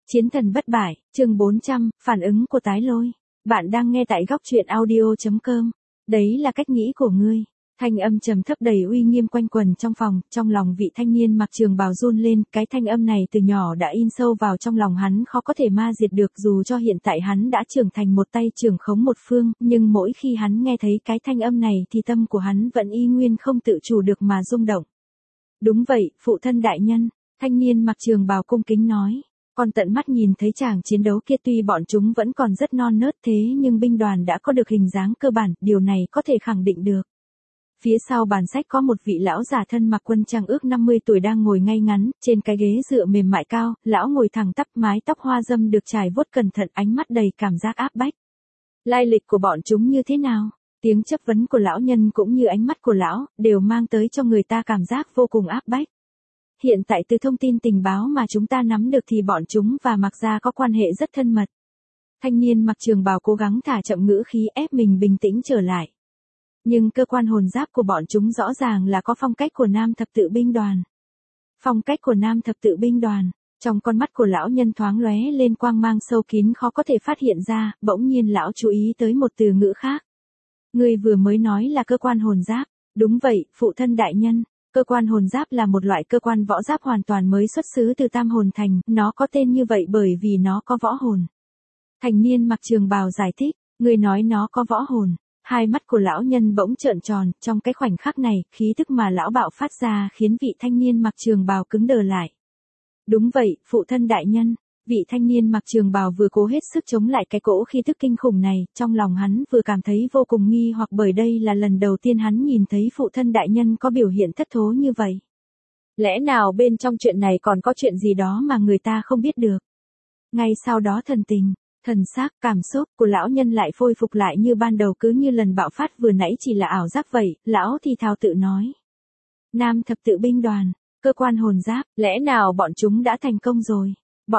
Chiến thần bất bại, chương 400, phản ứng của tái lôi. Bạn đang nghe tại góc truyện audio.com. Đấy là cách nghĩ của ngươi. Thanh âm trầm thấp đầy uy nghiêm quanh quần trong phòng, trong lòng vị thanh niên mặc trường bào run lên, cái thanh âm này từ nhỏ đã in sâu vào trong lòng hắn, khó có thể ma diệt được, dù cho hiện tại hắn đã trưởng thành một tay trưởng khống một phương, nhưng mỗi khi hắn nghe thấy cái thanh âm này thì tâm của hắn vẫn y nguyên không tự chủ được mà rung động. Đúng vậy, phụ thân đại nhân, thanh niên mặc trường bào cung kính nói. Còn tận mắt nhìn thấy chàng chiến đấu kia, tuy bọn chúng vẫn còn rất non nớt thế nhưng binh đoàn đã có được hình dáng cơ bản, điều này có thể khẳng định được. Phía sau bàn sách có một vị lão già thân mặc quân trang ước 50 tuổi đang ngồi ngay ngắn, trên cái ghế dựa mềm mại cao, lão ngồi thẳng tắp, mái tóc hoa râm được trải vuốt cẩn thận, ánh mắt đầy cảm giác áp bách. Lai lịch của bọn chúng như thế nào? Tiếng chất vấn của lão nhân cũng như ánh mắt của lão, đều mang tới cho người ta cảm giác vô cùng áp bách. Hiện tại từ thông tin tình báo mà chúng ta nắm được thì bọn chúng và Mạc Gia có quan hệ rất thân mật. Thanh niên mặc trường bào cố gắng thả chậm ngữ khí ép mình bình tĩnh trở lại. Nhưng cơ quan hồn giáp của bọn chúng rõ ràng là có phong cách của nam thập tự binh đoàn. Phong cách của nam thập tự binh đoàn, trong con mắt của lão nhân thoáng lóe lên quang mang sâu kín khó có thể phát hiện ra, bỗng nhiên lão chú ý tới một từ ngữ khác. Người vừa mới nói là cơ quan hồn giáp, đúng vậy, phụ thân đại nhân. Cơ quan hồn giáp là một loại cơ quan võ giáp hoàn toàn mới xuất xứ từ Tam Hồn Thành, nó có tên như vậy bởi vì nó có võ hồn. Thành niên mặc trường bào giải thích, người nói nó có võ hồn. Hai mắt của lão nhân bỗng trợn tròn, trong cái khoảnh khắc này, khí tức mà lão bạo phát ra khiến vị thanh niên mặc trường bào cứng đờ lại. Đúng vậy, phụ thân đại nhân. Vị thanh niên mặc trường bào vừa cố hết sức chống lại cái cỗ khí tức kinh khủng này, trong lòng hắn vừa cảm thấy vô cùng nghi hoặc bởi đây là lần đầu tiên hắn nhìn thấy phụ thân đại nhân có biểu hiện thất thố như vậy. Lẽ nào bên trong chuyện này còn có chuyện gì đó mà người ta không biết được? Ngay sau đó thần tình, thần sắc, cảm xúc của lão nhân lại khôi phục lại như ban đầu, cứ như lần bạo phát vừa nãy chỉ là ảo giác vậy, lão thì thào tự nói. Nam thập tự binh đoàn, cơ quan hồn giáp, lẽ nào bọn chúng đã thành công rồi?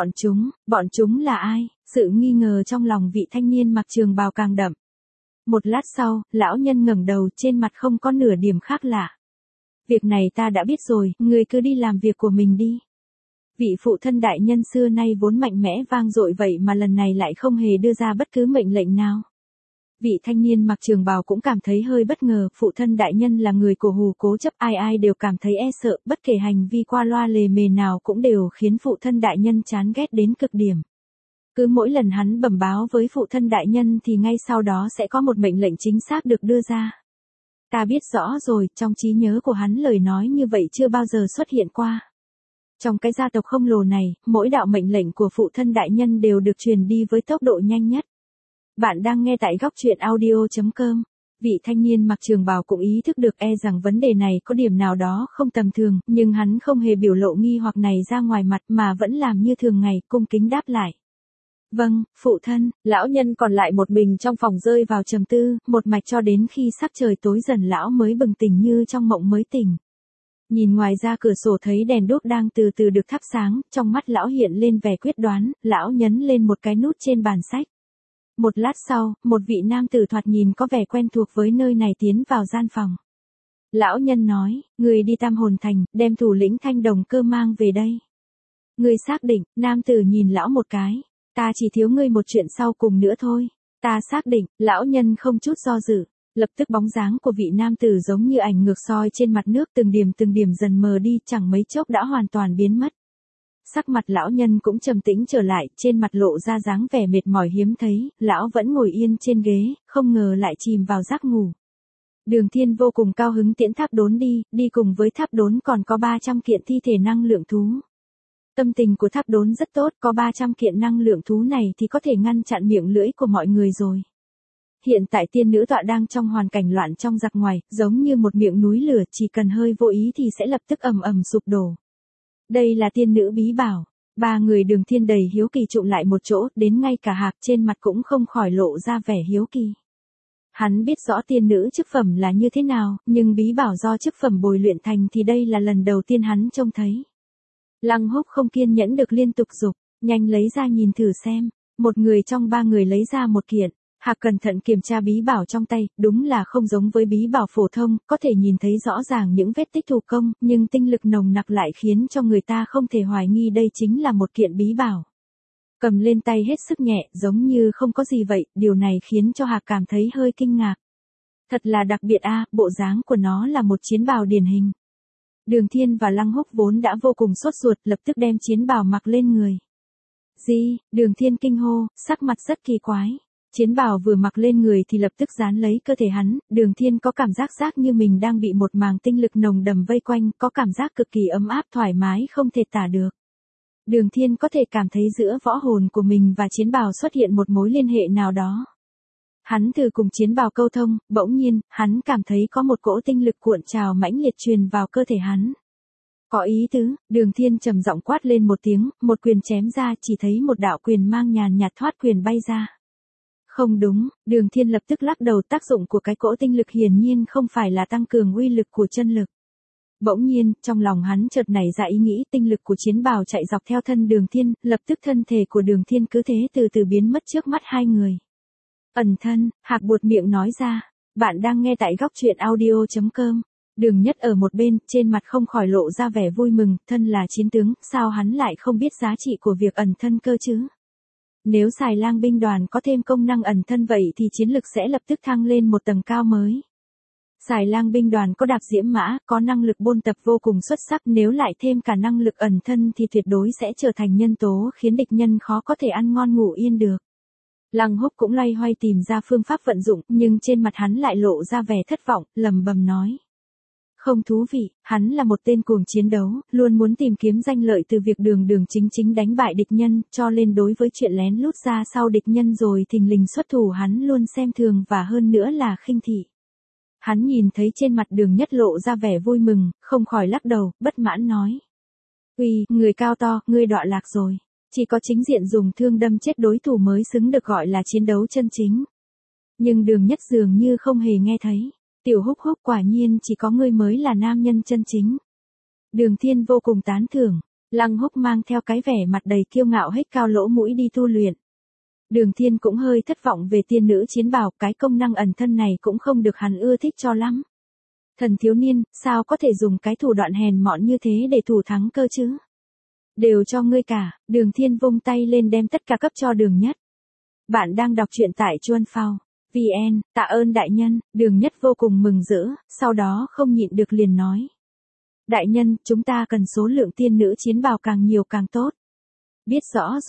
Bọn chúng là ai? Sự nghi ngờ trong lòng vị thanh niên mặc trường bào càng đậm. Một lát sau, lão nhân ngẩng đầu, trên mặt không có nửa điểm khác lạ. Việc này ta đã biết rồi, người cứ đi làm việc của mình đi. Vị phụ thân đại nhân xưa nay vốn mạnh mẽ vang dội vậy mà lần này lại không hề đưa ra bất cứ mệnh lệnh nào. Vị thanh niên mặc trường bào cũng cảm thấy hơi bất ngờ, phụ thân đại nhân là người cổ hủ cố chấp, ai đều cảm thấy e sợ, bất kể hành vi qua loa lề mề nào cũng đều khiến phụ thân đại nhân chán ghét đến cực điểm. Cứ mỗi lần hắn bẩm báo với phụ thân đại nhân thì ngay sau đó sẽ có một mệnh lệnh chính xác được đưa ra. Ta biết rõ rồi, trong trí nhớ của hắn lời nói như vậy chưa bao giờ xuất hiện qua. Trong cái gia tộc khổng lồ này, mỗi đạo mệnh lệnh của phụ thân đại nhân đều được truyền đi với tốc độ nhanh nhất. Bạn đang nghe tại góc truyện audio.com. Vị thanh niên mặc trường bào cũng ý thức được rằng vấn đề này có điểm nào đó không tầm thường, nhưng hắn không hề biểu lộ nghi hoặc này ra ngoài mặt mà vẫn làm như thường ngày, cung kính đáp lại. Vâng, phụ thân. Lão nhân còn lại một mình trong phòng rơi vào trầm tư, một mạch cho đến khi sắc trời tối dần lão mới bừng tỉnh như trong mộng mới tỉnh. Nhìn ngoài ra cửa sổ thấy đèn đuốc đang từ từ được thắp sáng, trong mắt lão hiện lên vẻ quyết đoán, lão nhấn lên một cái nút trên bàn sách. Một lát sau, một vị nam tử thoạt nhìn có vẻ quen thuộc với nơi này tiến vào gian phòng. Lão nhân nói, người đi Tam Hồn Thành, đem thủ lĩnh Thanh Đồng Cơ mang về đây. Người xác định, nam tử nhìn lão một cái. Ta chỉ thiếu ngươi một chuyện sau cùng nữa thôi. Ta xác định, lão nhân không chút do dự. Lập tức bóng dáng của vị nam tử giống như ảnh ngược soi trên mặt nước, từng điểm dần mờ đi, chẳng mấy chốc đã hoàn toàn biến mất. Sắc mặt lão nhân cũng trầm tĩnh trở lại, trên mặt lộ ra dáng vẻ mệt mỏi hiếm thấy, lão vẫn ngồi yên trên ghế, không ngờ lại chìm vào giấc ngủ. Đường Thiên vô cùng cao hứng tiễn Tháp Đốn đi cùng với Tháp Đốn còn có 300 kiện thi thể năng lượng thú. Tâm tình của Tháp Đốn rất tốt, có 300 kiện năng lượng thú này thì có thể ngăn chặn miệng lưỡi của mọi người rồi. Hiện tại tiên nữ tọa đang trong hoàn cảnh loạn trong giặc ngoài, giống như một miệng núi lửa, chỉ cần hơi vô ý thì sẽ lập tức ầm ầm sụp đổ. Đây là tiên nữ bí bảo. Ba người Đường Thiên đầy hiếu kỳ trụm lại một chỗ, đến ngay cả Hạc trên mặt cũng không khỏi lộ ra vẻ hiếu kỳ. Hắn biết rõ tiên nữ chức phẩm là như thế nào, nhưng bí bảo do chức phẩm bồi luyện thành thì đây là lần đầu tiên hắn trông thấy. Lăng Húc không kiên nhẫn được liên tục giục, nhanh lấy ra nhìn thử xem. Một người trong ba người lấy ra một kiện. Hạc cẩn thận kiểm tra bí bảo trong tay, đúng là không giống với bí bảo phổ thông, có thể nhìn thấy rõ ràng những vết tích thủ công, nhưng tinh lực nồng nặc lại khiến cho người ta không thể hoài nghi đây chính là một kiện bí bảo. Cầm lên tay hết sức nhẹ, giống như không có gì vậy, điều này khiến cho Hạc cảm thấy hơi kinh ngạc. Thật là đặc biệt a, bộ dáng của nó là một chiến bào điển hình. Đường Thiên và Lăng Húc vốn đã vô cùng sốt ruột, lập tức đem chiến bào mặc lên người. Gì? Đường Thiên kinh hô, sắc mặt rất kỳ quái. Chiến bào vừa mặc lên người thì lập tức dán lấy cơ thể hắn, Đường Thiên có cảm giác như mình đang bị một màng tinh lực nồng đầm vây quanh, có cảm giác cực kỳ ấm áp thoải mái không thể tả được. Đường Thiên có thể cảm thấy giữa võ hồn của mình và chiến bào xuất hiện một mối liên hệ nào đó. Hắn thử cùng chiến bào câu thông, bỗng nhiên, hắn cảm thấy có một cỗ tinh lực cuộn trào mãnh liệt truyền vào cơ thể hắn. Có ý tứ, Đường Thiên trầm giọng quát lên một tiếng, một quyền chém ra, chỉ thấy một đạo quyền mang nhàn nhạt thoát quyền bay ra. Không đúng, Đường Thiên lập tức lắc đầu, tác dụng của cái cỗ tinh lực hiển nhiên không phải là tăng cường uy lực của chân lực. Bỗng nhiên, trong lòng hắn chợt nảy ra ý nghĩ tinh lực của chiến bào chạy dọc theo thân Đường Thiên, lập tức thân thể của Đường Thiên cứ thế từ từ biến mất trước mắt hai người. Ẩn thân, Hạc buột miệng nói ra, bạn đang nghe tại góc truyện audio.com. Đường Nhất ở một bên, trên mặt không khỏi lộ ra vẻ vui mừng, thân là chiến tướng, sao hắn lại không biết giá trị của việc ẩn thân cơ chứ? Nếu Xài Lang binh đoàn có thêm công năng ẩn thân vậy thì chiến lực sẽ lập tức thăng lên một tầng cao mới. Xài Lang binh đoàn có đạp diễm mã, có năng lực bôn tập vô cùng xuất sắc, nếu lại thêm cả năng lực ẩn thân thì tuyệt đối sẽ trở thành nhân tố khiến địch nhân khó có thể ăn ngon ngủ yên được. Lăng Húc cũng loay hoay tìm ra phương pháp vận dụng, nhưng trên mặt hắn lại lộ ra vẻ thất vọng, lẩm bẩm nói. Không thú vị, hắn là một tên cuồng chiến đấu, luôn muốn tìm kiếm danh lợi từ việc đường chính đánh bại địch nhân, cho nên đối với chuyện lén lút ra sau địch nhân rồi thình lình xuất thủ hắn luôn xem thường và hơn nữa là khinh thị. Hắn nhìn thấy trên mặt Đường Nhất lộ ra vẻ vui mừng, không khỏi lắc đầu, bất mãn nói. Uy, người cao to, ngươi đọa lạc rồi. Chỉ có chính diện dùng thương đâm chết đối thủ mới xứng được gọi là chiến đấu chân chính. Nhưng Đường Nhất dường như không hề nghe thấy. Tiểu Húc Húc, quả nhiên chỉ có ngươi mới là nam nhân chân chính. Đường Thiên vô cùng tán thưởng. Lăng Húc mang theo cái vẻ mặt đầy kiêu ngạo hết cao lỗ mũi đi tu luyện. Đường Thiên cũng hơi thất vọng về tiên nữ chiến bào, cái công năng ẩn thân này cũng không được hắn ưa thích cho lắm. Thần thiếu niên, sao có thể dùng cái thủ đoạn hèn mọn như thế để thủ thắng cơ chứ? Đều cho ngươi cả, Đường Thiên vung tay lên đem tất cả cấp cho Đường Nhất. Bạn đang đọc truyện tại Chuan Phao. VN, tạ ơn đại nhân, Đường Nhất vô cùng mừng rỡ, sau đó không nhịn được liền nói. Đại nhân, chúng ta cần số lượng tiên nữ chiến bào càng nhiều càng tốt. Biết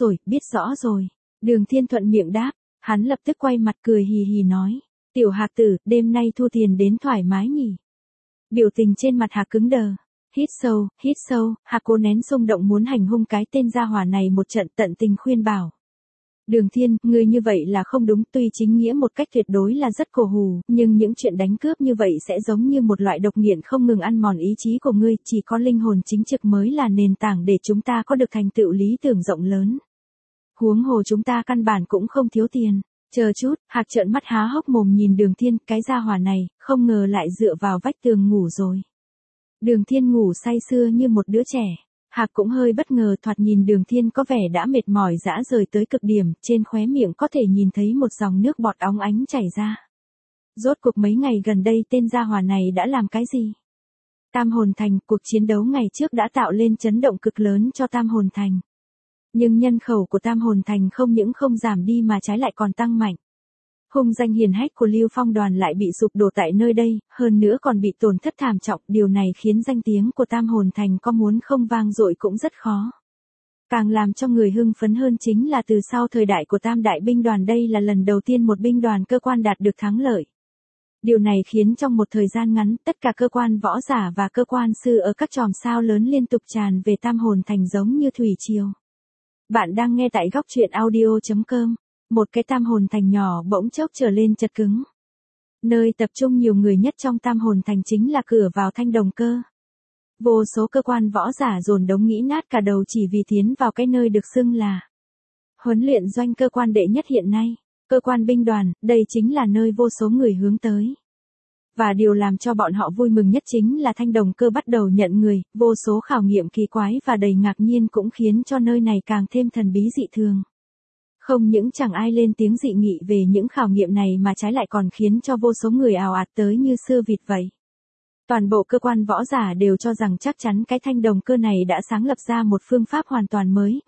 rõ rồi. Đường Thiên thuận miệng đáp, hắn lập tức quay mặt cười hì hì nói. Tiểu Hạc tử, đêm nay thu tiền đến thoải mái nhỉ. Biểu tình trên mặt Hạc cứng đờ. Hít sâu, Hạc cố nén xung động muốn hành hung cái tên gia hỏa này một trận, tận tình khuyên bảo. Đường Thiên, ngươi như vậy là không đúng, tuy chính nghĩa một cách tuyệt đối là rất cổ hủ, nhưng những chuyện đánh cướp như vậy sẽ giống như một loại độc nghiện không ngừng ăn mòn ý chí của ngươi, chỉ có linh hồn chính trực mới là nền tảng để chúng ta có được thành tựu lý tưởng rộng lớn. Huống hồ chúng ta căn bản cũng không thiếu tiền. Chờ chút, Hạc trợn mắt há hốc mồm nhìn Đường Thiên, cái gia hỏa này, không ngờ lại dựa vào vách tường ngủ rồi. Đường Thiên ngủ say sưa như một đứa trẻ. Hạc cũng hơi bất ngờ, thoạt nhìn Đường Thiên có vẻ đã mệt mỏi rã rời tới cực điểm, trên khóe miệng có thể nhìn thấy một dòng nước bọt óng ánh chảy ra. Rốt cuộc mấy ngày gần đây tên gia hỏa này đã làm cái gì? Tam Hồn Thành, cuộc chiến đấu ngày trước đã tạo lên chấn động cực lớn cho Tam Hồn Thành. Nhưng nhân khẩu của Tam Hồn Thành không những không giảm đi mà trái lại còn tăng mạnh. Hung danh hiển hách của Lưu Phong đoàn lại bị sụp đổ tại nơi đây, hơn nữa còn bị tổn thất thảm trọng, điều này khiến danh tiếng của Tam Hồn Thành có muốn không vang dội cũng rất khó. Càng làm cho người hưng phấn hơn chính là từ sau thời đại của Tam Đại binh đoàn đây là lần đầu tiên một binh đoàn cơ quan đạt được thắng lợi. Điều này khiến trong một thời gian ngắn, tất cả cơ quan võ giả và cơ quan sư ở các chòm sao lớn liên tục tràn về Tam Hồn Thành giống như thủy triều. Bạn đang nghe tại góc truyện audio.com. Một cái Tam Hồn Thành nhỏ bỗng chốc trở lên chật cứng. Nơi tập trung nhiều người nhất trong Tam Hồn Thành chính là cửa vào Thanh Đồng Cơ. Vô số cơ quan võ giả dồn đống nghĩ nát cả đầu chỉ vì tiến vào cái nơi được xưng là huấn luyện doanh cơ quan đệ nhất hiện nay. Cơ quan binh đoàn, đây chính là nơi vô số người hướng tới. Và điều làm cho bọn họ vui mừng nhất chính là Thanh Đồng Cơ bắt đầu nhận người, vô số khảo nghiệm kỳ quái và đầy ngạc nhiên cũng khiến cho nơi này càng thêm thần bí dị thường. Không những chẳng ai lên tiếng dị nghị về những khảo nghiệm này mà trái lại còn khiến cho vô số người ào ạt tới như xưa vịt vậy. Toàn bộ cơ quan võ giả đều cho rằng chắc chắn cái thanh đồng cơ này đã sáng lập ra một phương pháp hoàn toàn mới,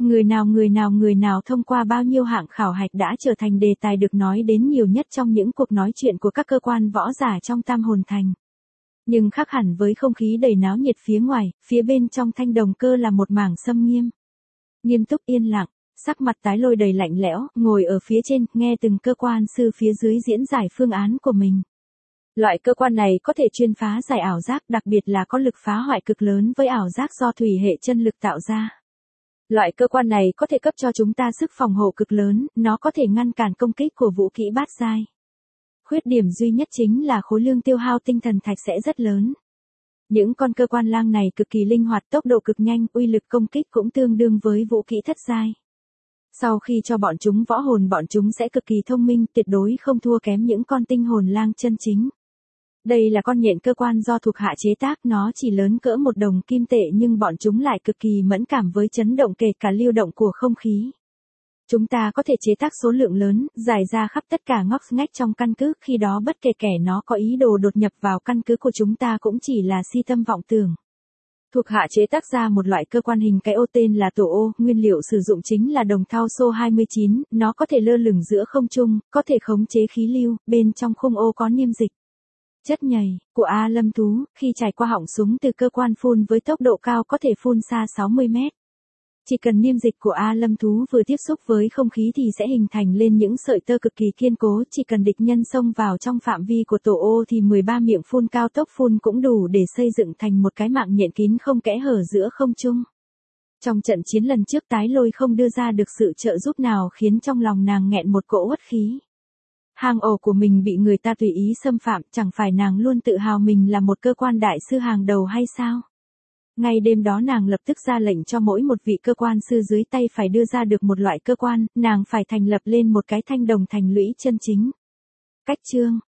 người nào thông qua bao nhiêu hạng khảo hạch đã trở thành đề tài được nói đến nhiều nhất trong những cuộc nói chuyện của các cơ quan võ giả trong Tam Hồn Thành. Nhưng khác hẳn với không khí đầy náo nhiệt phía ngoài, phía bên trong thanh đồng cơ là một mảng xâm nghiêm. Nghiêm túc yên lặng, sắc mặt Tái Lôi đầy lạnh lẽo, ngồi ở phía trên, nghe từng cơ quan sư phía dưới diễn giải phương án của mình. Loại cơ quan này có thể chuyên phá giải ảo giác, đặc biệt là có lực phá hoại cực lớn với ảo giác do thủy hệ chân lực tạo ra. Loại cơ quan này có thể cấp cho chúng ta sức phòng hộ cực lớn, nó có thể ngăn cản công kích của vũ khí bát giai. Khuyết điểm duy nhất chính là khối lượng tiêu hao tinh thần thạch sẽ rất lớn. Những con cơ quan lang này cực kỳ linh hoạt, tốc độ cực nhanh, uy lực công kích cũng tương đương với vũ khí thất giai. Sau khi cho bọn chúng võ hồn, bọn chúng sẽ cực kỳ thông minh, tuyệt đối không thua kém những con tinh hồn lang chân chính. Đây là con nhện cơ quan do thuộc hạ chế tác, nó chỉ lớn cỡ một đồng kim tệ nhưng bọn chúng lại cực kỳ mẫn cảm với chấn động kể cả lưu động của không khí. Chúng ta có thể chế tác số lượng lớn, rải ra khắp tất cả ngóc ngách trong căn cứ, khi đó bất kể kẻ nó có ý đồ đột nhập vào căn cứ của chúng ta cũng chỉ là si tâm vọng tưởng. Thuộc hạ chế tác ra một loại cơ quan hình cái ô tên là tổ ô, nguyên liệu sử dụng chính là đồng thau xô 29, nó có thể lơ lửng giữa không trung, có thể khống chế khí lưu, bên trong khung ô có niêm dịch. Chất nhầy của A Lâm thú, khi trải qua họng súng từ cơ quan phun với tốc độ cao có thể phun xa 60 mét. Chỉ cần niêm dịch của A Lâm thú vừa tiếp xúc với không khí thì sẽ hình thành lên những sợi tơ cực kỳ kiên cố, chỉ cần địch nhân xông vào trong phạm vi của tổ ô thì 13 miệng phun cao tốc phun cũng đủ để xây dựng thành một cái mạng nhện kín không kẽ hở giữa không trung. Trong trận chiến lần trước Tái Lôi không đưa ra được sự trợ giúp nào khiến trong lòng nàng nghẹn một cỗ uất khí. Hang ổ của mình bị người ta tùy ý xâm phạm, chẳng phải nàng luôn tự hào mình là một cơ quan đại sư hàng đầu hay sao? Ngay đêm đó nàng lập tức ra lệnh cho mỗi một vị cơ quan sư dưới tay phải đưa ra được một loại cơ quan, nàng phải thành lập lên một cái thanh đồng thành lũy chân chính. Cách chương